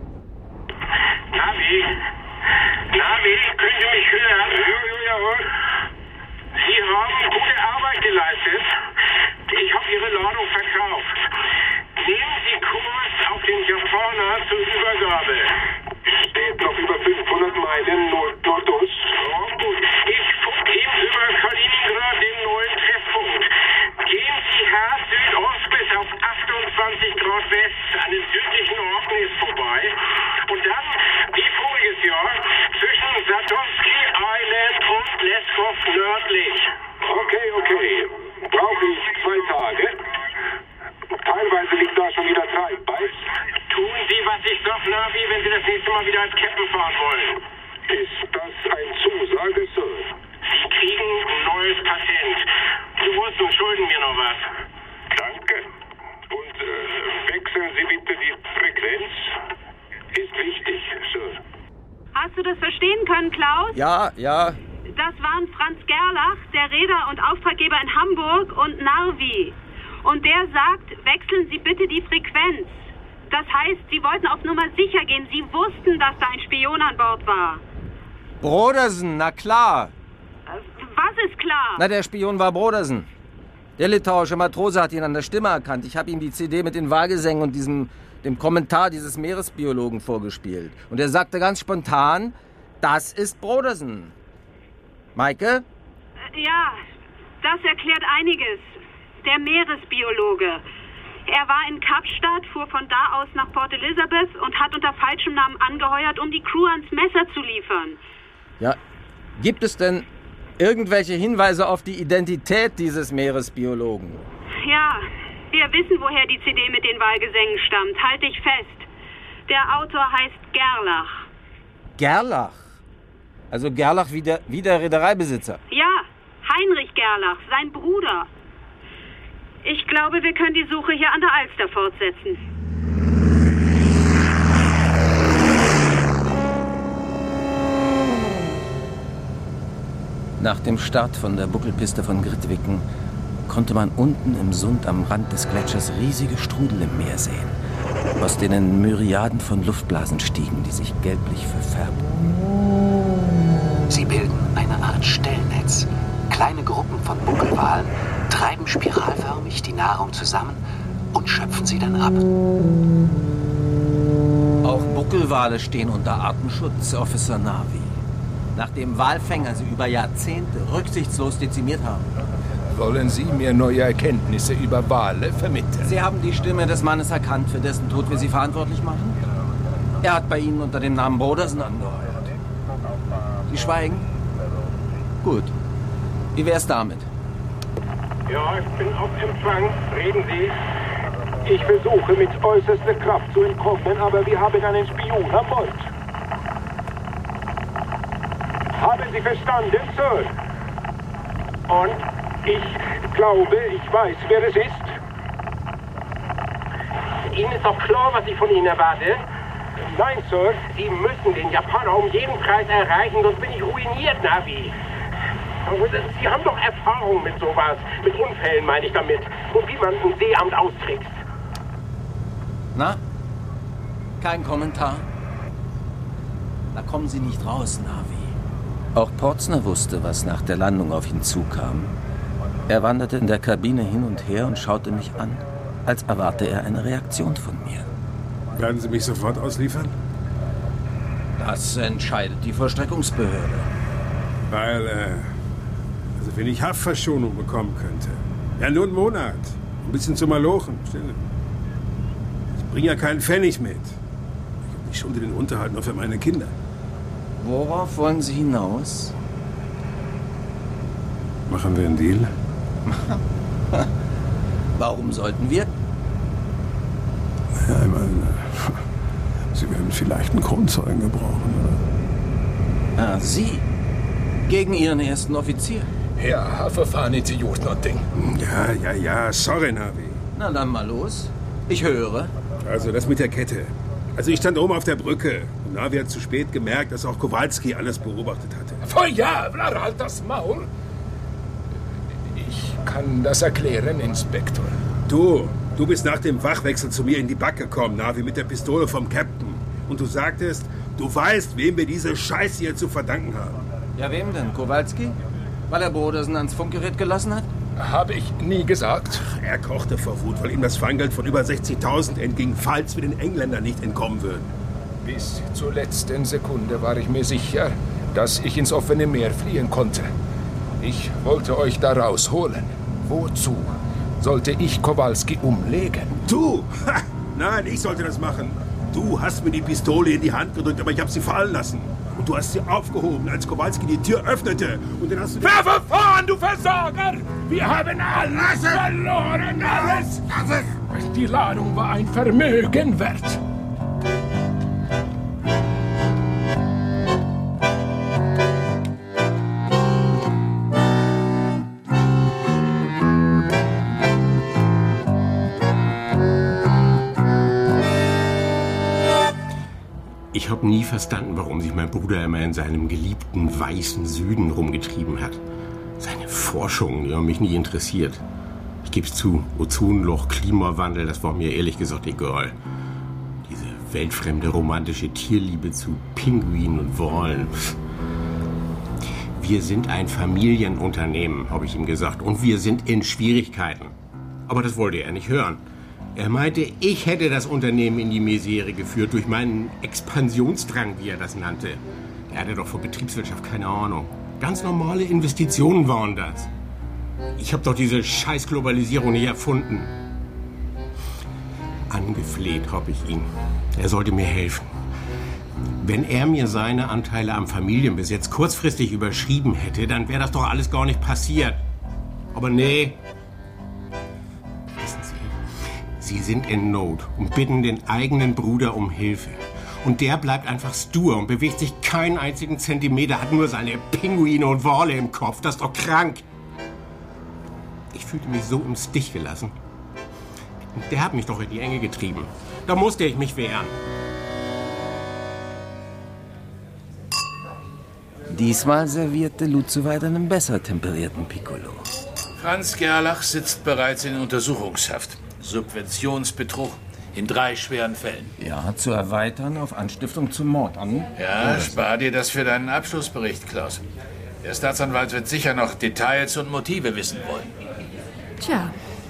Navi, können Sie mich hören? Jawohl. Sie haben gute Arbeit geleistet. Ich habe Ihre Ladung verkauft. Nehmen Sie Kurs auf den Japaner zur Übergabe. Steht noch über 500 Meilen Nordost. Oh, gut. Ich funke ihm über Kaliningrad den neuen Treffpunkt. Gehen Sie Südost bis auf 28 Grad West an den südlichen Orkneys vorbei. Und dann, wie voriges Jahr, zwischen Sadowski Island und Leskov nördlich. Okay. Brauche ich 2 Tage? Teilweise liegt da schon wieder Treibeis. Tun Sie, was ich sage, Navi, wenn Sie das nächste Mal wieder als Captain fahren wollen. Ist das ein Zusage, Sir? Sie kriegen ein neues Patent. Sie Russen schulden mir noch was. Danke. Und wechseln Sie bitte die Frequenz. Ist wichtig, Sir. Hast du das verstehen können, Klaus? Ja. Das waren Franz Gerlach, der Reeder und Auftraggeber in Hamburg, und Narvi. Und der sagt, wechseln Sie bitte die Frequenz. Das heißt, Sie wollten auf Nummer sicher gehen. Sie wussten, dass da ein Spion an Bord war. Brodersen, na klar. Was ist klar? Na, der Spion war Brodersen. Der litauische Matrose hat ihn an der Stimme erkannt. Ich habe ihm die CD mit den Wahlgesängen und dem Kommentar dieses Meeresbiologen vorgespielt. Und er sagte ganz spontan, das ist Brodersen. Maike? Ja, das erklärt einiges. Der Meeresbiologe. Er war in Kapstadt, fuhr von da aus nach Port Elizabeth und hat unter falschem Namen angeheuert, um die Crew ans Messer zu liefern. Ja, gibt es denn irgendwelche Hinweise auf die Identität dieses Meeresbiologen? Ja, wir wissen, woher die CD mit den Wahlgesängen stammt. Halt dich fest. Der Autor heißt Gerlach. Gerlach? Also Gerlach wie der Reedereibesitzer? Ja, Heinrich Gerlach, sein Bruder. Ich glaube, wir können die Suche hier an der Alster fortsetzen. Nach dem Start von der Buckelpiste von Grytviken konnte man unten im Sund am Rand des Gletschers riesige Strudel im Meer sehen, aus denen Myriaden von Luftblasen stiegen, die sich gelblich verfärbten. Sie bilden eine Art Stellnetz. Kleine Gruppen von Buckelwalen treiben spiralförmig die Nahrung zusammen und schöpfen sie dann ab. Auch Buckelwale stehen unter Artenschutz, Officer Narvi. Nachdem Walfänger sie über Jahrzehnte rücksichtslos dezimiert haben. Wollen Sie mir neue Erkenntnisse über Wale vermitteln? Sie haben die Stimme des Mannes erkannt, für dessen Tod wir Sie verantwortlich machen? Er hat bei Ihnen unter dem Namen Brodersen angeheuert. Sie schweigen? Gut. Wie wär's damit? Ja, ich bin auf Empfang. Reden Sie. Ich versuche mit äußerster Kraft zu entkommen, aber wir haben einen Spion an Bord. Haben Sie verstanden, Sir? Und ich glaube, ich weiß, wer es ist. Ihnen ist doch klar, was ich von Ihnen erwarte. Nein, Sir, Sie müssen den Japaner um jeden Preis erreichen, sonst bin ich ruiniert, Navi. Sie haben doch Erfahrung mit sowas. Mit Unfällen meine ich damit. Und wie man ein Seeamt austrickst. Na? Kein Kommentar? Da kommen Sie nicht raus, Navi. Auch Portsner wusste, was nach der Landung auf ihn zukam. Er wanderte in der Kabine hin und her und schaute mich an, als erwarte er eine Reaktion von mir. Werden Sie mich sofort ausliefern? Das entscheidet die Vollstreckungsbehörde. Weil, wenn ich Haftverschonung bekommen könnte. Ja, nur einen Monat. Ein bisschen zu malochen. Ich bringe ja keinen Pfennig mit. Ich schulde den Unterhalt nur für meine Kinder. Worauf wollen Sie hinaus? Machen wir einen Deal? Warum sollten wir? Ja, ich meine, Sie werden vielleicht einen Kronzeugen gebrauchen, oder? Ah, Sie? Gegen Ihren ersten Offizier? Ja, Verfahren ist gjort någonting. Ja, sorry, Navi. Na dann mal los. Ich höre. Also das mit der Kette. Also ich stand oben auf der Brücke. Und Navi hat zu spät gemerkt, dass auch Kowalski alles beobachtet hatte. För jävlar, halt das Maul! Ich kann das erklären, Inspektor. Du bist nach dem Wachwechsel zu mir in die Back gekommen, Navi, mit der Pistole vom Captain. Und du sagtest, du weißt, wem wir diese Scheiße hier zu verdanken haben. Ja, wem denn? Kowalski? Weil er Brodersen ans Funkgerät gelassen hat? Habe ich nie gesagt. Er kochte vor Wut, weil ihm das Feingeld von über 60.000 entging, falls wir den Engländern nicht entkommen würden. Bis zur letzten Sekunde war ich mir sicher, dass ich ins offene Meer fliehen konnte. Ich wollte euch da rausholen. Wozu sollte ich Kowalski umlegen? Du! Ha! Nein, ich sollte das machen. Du hast mir die Pistole in die Hand gedrückt, aber ich habe sie fallen lassen. Und du hast sie aufgehoben, als Kowalski die Tür öffnete. Und dann hast du... Werfe vorn, du Versager! Wir haben alles verloren, alles! Die Ladung war ein Vermögen wert. Ich habe nie verstanden, warum sich mein Bruder immer in seinem geliebten weißen Süden rumgetrieben hat. Seine Forschungen, die haben mich nie interessiert. Ich gebe es zu, Ozonloch, Klimawandel, das war mir ehrlich gesagt egal. Diese weltfremde romantische Tierliebe zu Pinguinen und Walen. Wir sind ein Familienunternehmen, habe ich ihm gesagt, und wir sind in Schwierigkeiten. Aber das wollte er nicht hören. Er meinte, ich hätte das Unternehmen in die Misere geführt durch meinen Expansionsdrang, wie er das nannte. Er hatte doch von Betriebswirtschaft keine Ahnung. Ganz normale Investitionen waren das. Ich habe doch diese scheiß Globalisierung nicht erfunden. Angefleht habe ich ihn. Er sollte mir helfen. Wenn er mir seine Anteile am Familienbesitz kurzfristig überschrieben hätte, dann wäre das doch alles gar nicht passiert. Aber nee. Sie sind in Not und bitten den eigenen Bruder um Hilfe. Und der bleibt einfach stur und bewegt sich keinen einzigen Zentimeter, hat nur seine Pinguine und Wale im Kopf. Das ist doch krank. Ich fühlte mich so im Stich gelassen. Und der hat mich doch in die Enge getrieben. Da musste ich mich wehren. Diesmal servierte Luzuweid einen besser temperierten Piccolo. Franz Gerlach sitzt bereits in Untersuchungshaft. Subventionsbetrug in 3 schweren Fällen. Ja, zu erweitern auf Anstiftung zum Mord an. Ja, spar dir das für deinen Abschlussbericht, Klaus. Der Staatsanwalt wird sicher noch Details und Motive wissen wollen. Tja.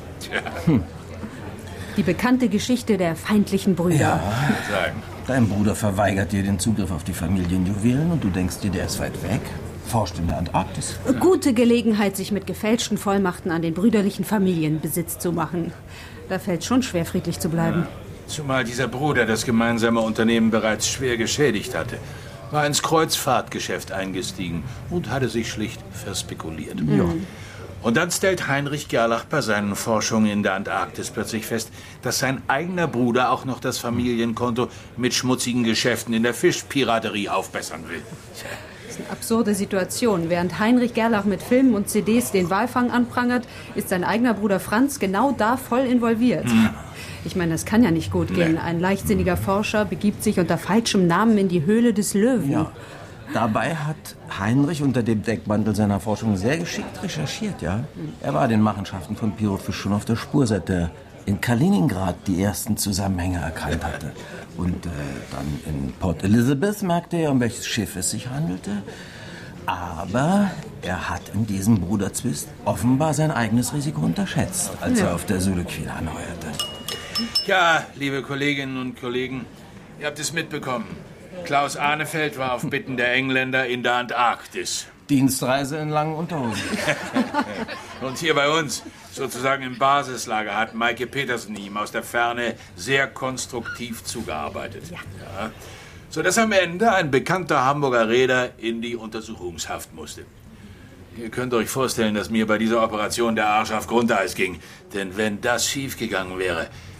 Die bekannte Geschichte der feindlichen Brüder. Ja, dein Bruder verweigert dir den Zugriff auf die Familienjuwelen und du denkst dir, der ist weit weg. Forscht in der Antarktis. Gute Gelegenheit, sich mit gefälschten Vollmachten an den brüderlichen Familienbesitz zu machen. Da fällt schon schwer, friedlich zu bleiben. Ja. Zumal dieser Bruder das gemeinsame Unternehmen bereits schwer geschädigt hatte. War ins Kreuzfahrtgeschäft eingestiegen und hatte sich schlicht verspekuliert. Ja. Und dann stellt Heinrich Gerlach bei seinen Forschungen in der Antarktis plötzlich fest, dass sein eigener Bruder auch noch das Familienkonto mit schmutzigen Geschäften in der Fischpiraterie aufbessern will. Das ist eine absurde Situation. Während Heinrich Gerlach mit Filmen und CDs den Walfang anprangert, ist sein eigener Bruder Franz genau da voll involviert. Ich meine, das kann ja nicht gut gehen. Ein leichtsinniger Forscher begibt sich unter falschem Namen in die Höhle des Löwen. Ja. Dabei hat Heinrich unter dem Deckmantel seiner Forschung sehr geschickt recherchiert, ja. Er war den Machenschaften von Pyrofisch schon auf der Spur, seit er in Kaliningrad die ersten Zusammenhänge erkannt hatte. Und dann in Port Elizabeth merkte er, um welches Schiff es sich handelte. Aber er hat in diesem Bruderzwist offenbar sein eigenes Risiko unterschätzt, als er auf der Sülequin anheuerte. Ja, liebe Kolleginnen und Kollegen, ihr habt es mitbekommen. Klaus Ahnefeld war auf Bitten der Engländer in der Antarktis. Dienstreise in langen Unterhosen. Und hier bei uns, sozusagen im Basislager, hat Maike Petersen ihm aus der Ferne sehr konstruktiv zugearbeitet. Ja. Sodass am Ende ein bekannter Hamburger Reeder in die Untersuchungshaft musste. Ihr könnt euch vorstellen, dass mir bei dieser Operation der Arsch auf Grundeis ging. Denn wenn das schiefgegangen wäre,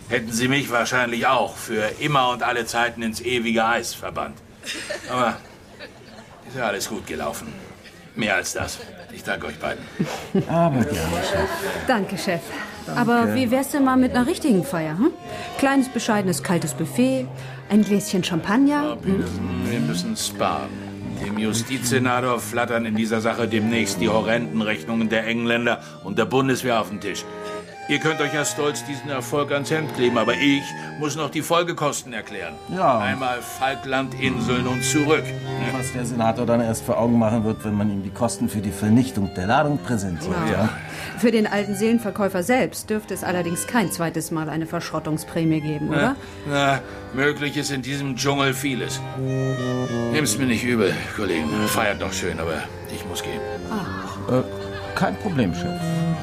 hätten sie mich wahrscheinlich auch für immer und alle Zeiten ins ewige Eis verbannt. Aber ist ja alles gut gelaufen. Mehr als das. Ich danke euch beiden. Aber gerne, Chef. Danke, Chef. Danke. Aber wie wär's denn mal mit einer richtigen Feier? Hm? Kleines, bescheidenes, kaltes Buffet, ein Gläschen Champagner. Wir müssen sparen. Dem Justizsenator flattern in dieser Sache demnächst die horrenden Rechnungen der Engländer und der Bundeswehr auf den Tisch. Ihr könnt euch ja stolz diesen Erfolg ans Hemd kleben, aber ich muss noch die Folgekosten erklären. Ja. Einmal Falklandinseln und zurück. Was der Senator dann erst vor Augen machen wird, wenn man ihm die Kosten für die Vernichtung der Ladung präsentiert. Ja. Für den alten Seelenverkäufer selbst dürfte es allerdings kein zweites Mal eine Verschrottungsprämie geben, oder? Na, möglich ist in diesem Dschungel vieles. Nimm's mir nicht übel, Kollegen. Feiert noch schön, aber ich muss gehen. Kein Problem, Chef.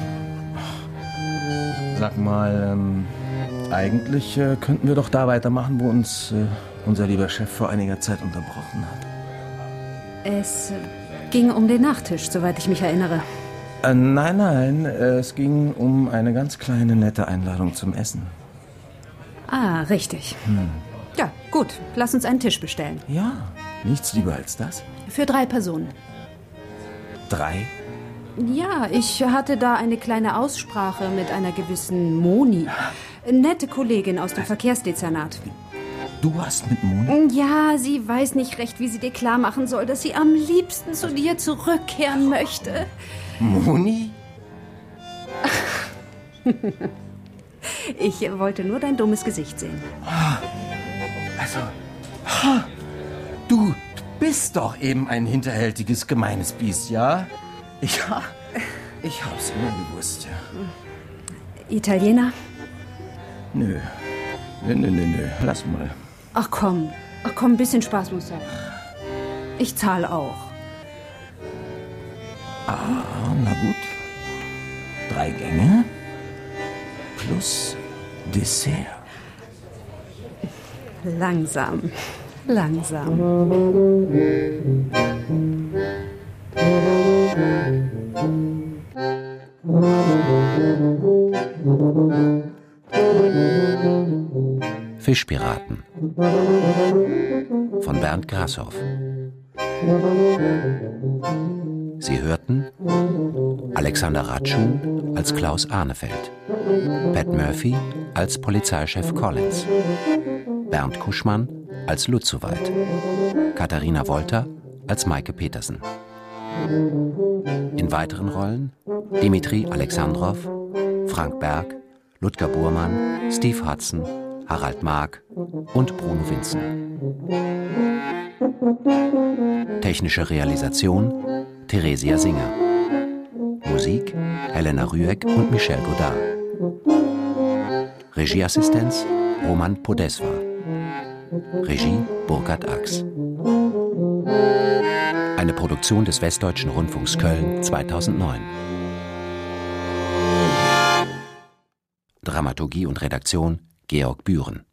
Sag mal, eigentlich könnten wir doch da weitermachen, wo uns unser lieber Chef vor einiger Zeit unterbrochen hat. Es ging um den Nachtisch, soweit ich mich erinnere. Nein, es ging um eine ganz kleine, nette Einladung zum Essen. Ah, richtig. Ja, gut. Lass uns einen Tisch bestellen. Ja, nichts lieber als das. Für 3 Personen. 3? Ja, ich hatte da eine kleine Aussprache mit einer gewissen Moni. Nette Kollegin aus dem Verkehrsdezernat. Du hast mit Moni? Ja, sie weiß nicht recht, wie sie dir klar machen soll, dass sie am liebsten zu dir zurückkehren möchte. Moni? Ich wollte nur dein dummes Gesicht sehen. Also, du bist doch eben ein hinterhältiges, gemeines Biest, ja? Ja, ich hab's immer gewusst, ja. Italiener? Nö, lass mal. Ach komm, ein bisschen Spaß muss sein. Ich zahle auch. Na gut. 3 Gänge plus Dessert. Langsam. Fischpiraten von Bernd Grashoff. Sie hörten Alexander Ratschun als Klaus Arnefeld, Pat Murphy als Polizeichef Collins, Bernd Kuschmann als Lutzowald, Katharina Wolter als Maike Petersen. In weiteren Rollen Dimitri Alexandrov, Frank Berg, Ludger Burmann, Steve Hudson, Harald Mark und Bruno Vinzen. Technische Realisation Theresia Singer. Musik Helena Rüegg und Michel Godard. Regieassistenz Roman Podeswa. Regie Burkhard Ax. Eine Produktion des Westdeutschen Rundfunks Köln 2009. Dramaturgie und Redaktion Georg Bühren.